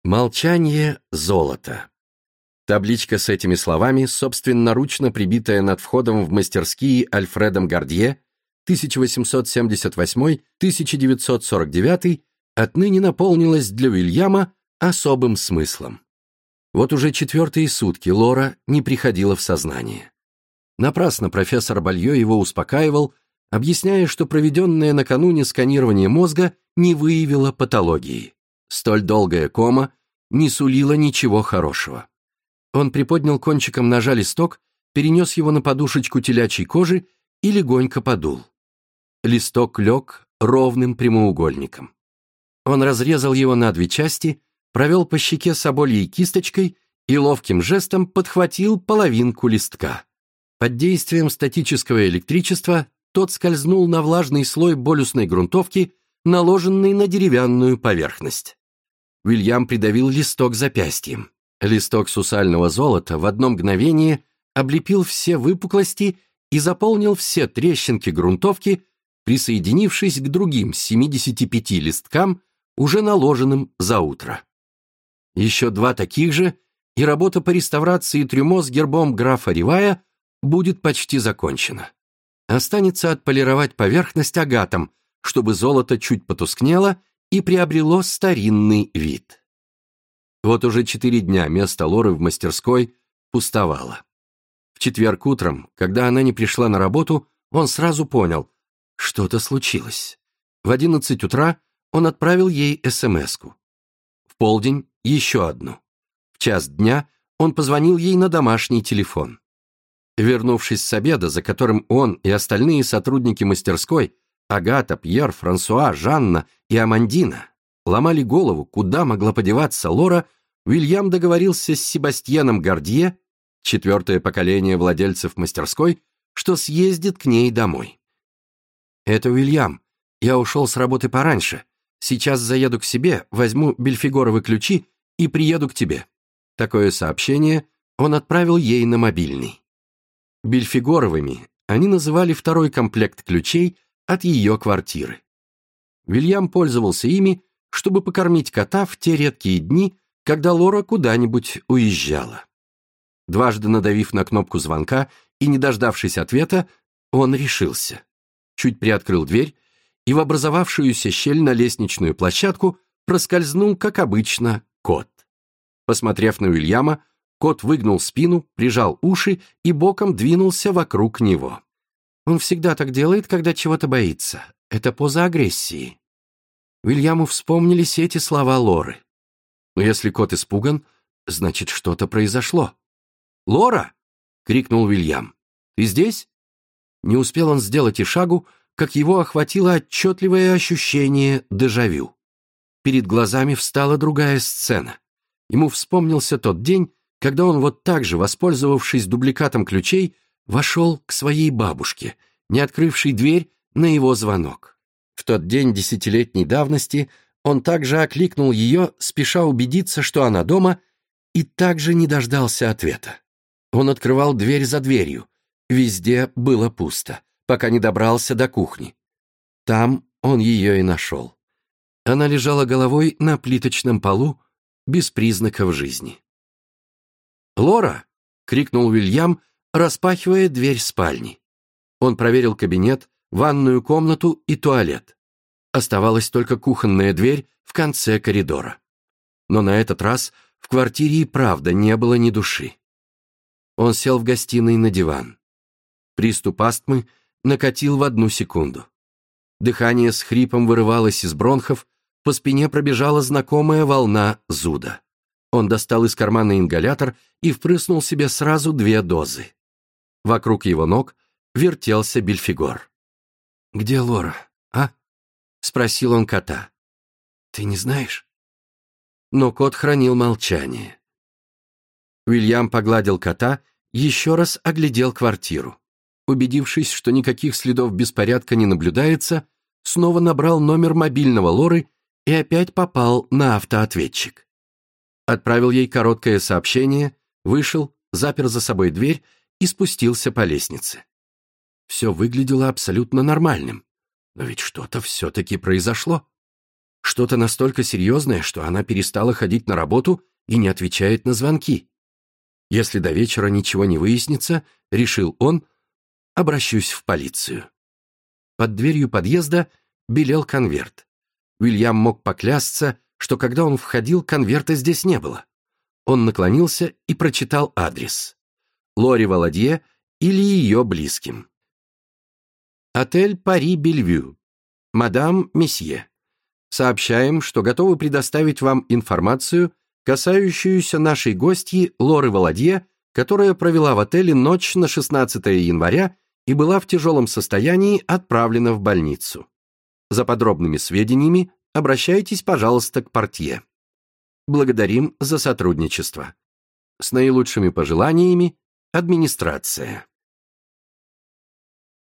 Молчание — золото. Табличка с этими словами, собственноручно прибитая над входом в мастерские Альфредом Гордье, 1878-1949, отныне наполнилась для Уильяма особым смыслом. Вот уже 4-е сутки Лора не приходила в сознание. Напрасно профессор Балье его успокаивал, объясняя, что проведенное накануне сканирование мозга не выявило патологии. Столь долгая кома не сулила ничего хорошего. Он приподнял кончиком ножа листок, перенес его на подушечку телячьей кожи и легонько подул. Листок лег ровным прямоугольником. Он разрезал его на 2 части, провел по щеке собольей кисточкой и ловким жестом подхватил половинку листка. Под действием статического электричества тот скользнул на влажный слой болюсной грунтовки, наложенный на деревянную поверхность. Уильям придавил листок запястьем. Листок сусального золота в одно мгновение облепил все выпуклости и заполнил все трещинки грунтовки, присоединившись к другим 75 листкам, уже наложенным за утро. Еще 2 таких же, и работа по реставрации трюмо с гербом графа Ривая будет почти закончена. Останется отполировать поверхность агатом, чтобы золото чуть потускнело и приобрело старинный вид. Вот уже 4 дня место Лоры в мастерской пустовало. В четверг утром, когда она не пришла на работу, он сразу понял, что-то случилось. В 11 утра он отправил ей СМС-ку. В полдень еще одну. В 1 дня он позвонил ей на домашний телефон. Вернувшись с обеда, за которым он и остальные сотрудники мастерской, Агата, Пьер, Франсуа, Жанна и Амандина, ломали голову, куда могла подеваться Лора, Уильям договорился с Себастьяном Гордье, 4-е поколение владельцев мастерской, что съездит к ней домой. «Это Уильям. Я ушел с работы пораньше. Сейчас заеду к себе, возьму Бельфигоровы ключи и приеду к тебе». Такое сообщение он отправил ей на мобильный. Бельфигоровыми они называли 2-й комплект ключей от ее квартиры. Уильям пользовался ими, чтобы покормить кота в те редкие дни, когда Лора куда-нибудь уезжала. Дважды надавив на кнопку звонка и не дождавшись ответа, он решился. Чуть приоткрыл дверь и в образовавшуюся щель на лестничную площадку проскользнул, как обычно, кот. Посмотрев на Уильяма, кот выгнул спину, прижал уши и боком двинулся вокруг него. Он всегда так делает, когда чего-то боится. Это поза агрессии. Уильяму вспомнились эти слова Лоры. Но если кот испуган, значит, что-то произошло. «Лора!» — крикнул Уильям. «Ты здесь?» Не успел он сделать и шагу, как его охватило отчетливое ощущение дежавю. Перед глазами встала другая сцена. Ему вспомнился тот день, когда он вот так же, воспользовавшись дубликатом ключей, вошел к своей бабушке, не открывшей дверь на его звонок. В тот день 10-летней давности он также окликнул ее, спеша убедиться, что она дома, и также не дождался ответа. Он открывал дверь за дверью. Везде было пусто, пока не добрался до кухни. Там он ее и нашел. Она лежала головой на плиточном полу, без признаков жизни. «Лора!» — крикнул Уильям, распахивая дверь спальни. Он проверил кабинет, ванную комнату и туалет. Оставалась только кухонная дверь в конце коридора. Но на этот раз в квартире и правда не было ни души. Он сел в гостиной на диван. Приступ астмы накатил в 1 секунду. Дыхание с хрипом вырывалось из бронхов, по спине пробежала знакомая волна зуда. Он достал из кармана ингалятор и впрыснул себе сразу 2 дозы. Вокруг его ног вертелся Бельфигор. «Где Лора, а?» — спросил он кота. «Ты не знаешь?» Но кот хранил молчание. Уильям погладил кота, еще раз оглядел квартиру. Убедившись, что никаких следов беспорядка не наблюдается, снова набрал номер мобильного Лоры и опять попал на автоответчик. Отправил ей короткое сообщение, вышел, запер за собой дверь и спустился по лестнице. Все выглядело абсолютно нормальным, но ведь что-то все-таки произошло. Что-то настолько серьезное, что она перестала ходить на работу и не отвечает на звонки. Если до вечера ничего не выяснится, решил он, обращусь в полицию. Под дверью подъезда белел конверт. Уильям мог поклясться, что когда он входил, конверта здесь не было. Он наклонился и прочитал адрес. Лори Валадье или ее близким. Отель «Пари Бельвю». Мадам Месье. Сообщаем, что готовы предоставить вам информацию, касающуюся нашей гостьи Лоры Валадье, которая провела в отеле ночь на 16 января и была в тяжелом состоянии отправлена в больницу. За подробными сведениями обращайтесь, пожалуйста, к портье. Благодарим за сотрудничество. С наилучшими пожеланиями, администрация.